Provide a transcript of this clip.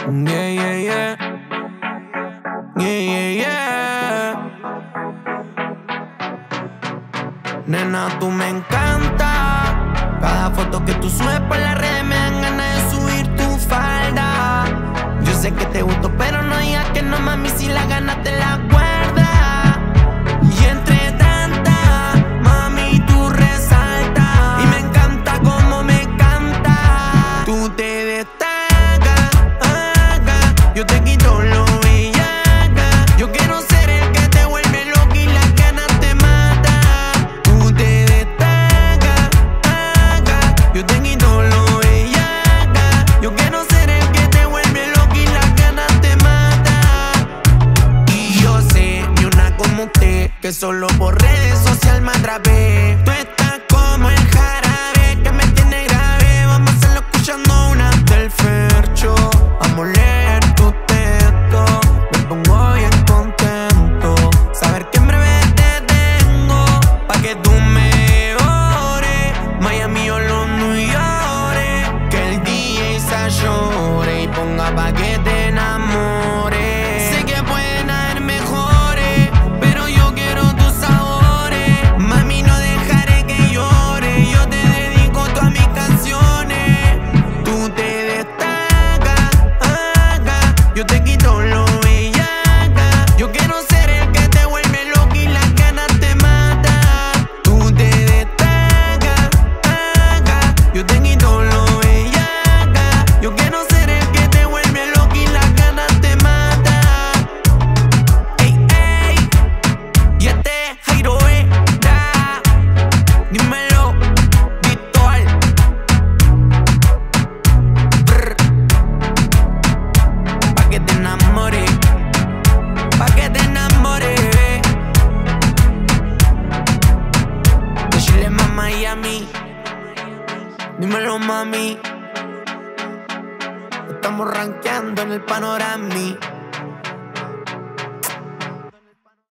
Yeah, yeah, yeah. Yeah, yeah, yeah. Nena, tú me encanta. Cada foto que tú subes por las redes me dan ganas de subir tu falda. Yo sé que te gusto, pero no digas que no, mami, si las ganas te las guardas. Y entre tantas, mami, tú resaltas. Y me encanta como me canta. Tú te destacas, yo te quito lo bellaca. Yo quiero ser el que te vuelve loca y las ganas te matan. Tú te destacas, yo te quito lo bellaca. Yo quiero ser el que te vuelve loca y las ganas te matan. Y yo sé, ni una como usted, que solo por redes sociales me atrapé. Tú estás como el jarabe que me tiene grave. Vamos a hacerlo escuchando una del Fercho. Vamos a leer tu texto, me pongo bien contento. Saber que en breve te tengo, pa' que tú mejores. Miami o los New York, que el DJ se llore y ponga pa' que te enamores. Sé que pueden haber mejores, pero yo quiero tus sabores. Mami, no dejaré que llore, yo te dedico todas mis canciones. Tú te destacas, yo te quito lo bellaca. Yo quiero ser el que te vuelve loca y las ganas te matan. Tú te destacas, yo te quito lo bellaca. Yo quiero ser el que te vuelve loca y las ganas te matan. Ey, ey, y este Jairo era. Dímelo, Virtual. Brr. Pa' que te enamores, pa' que te enamores. De Chile a Miami. Dímelo, mami. Estamos rankeando en el panorama.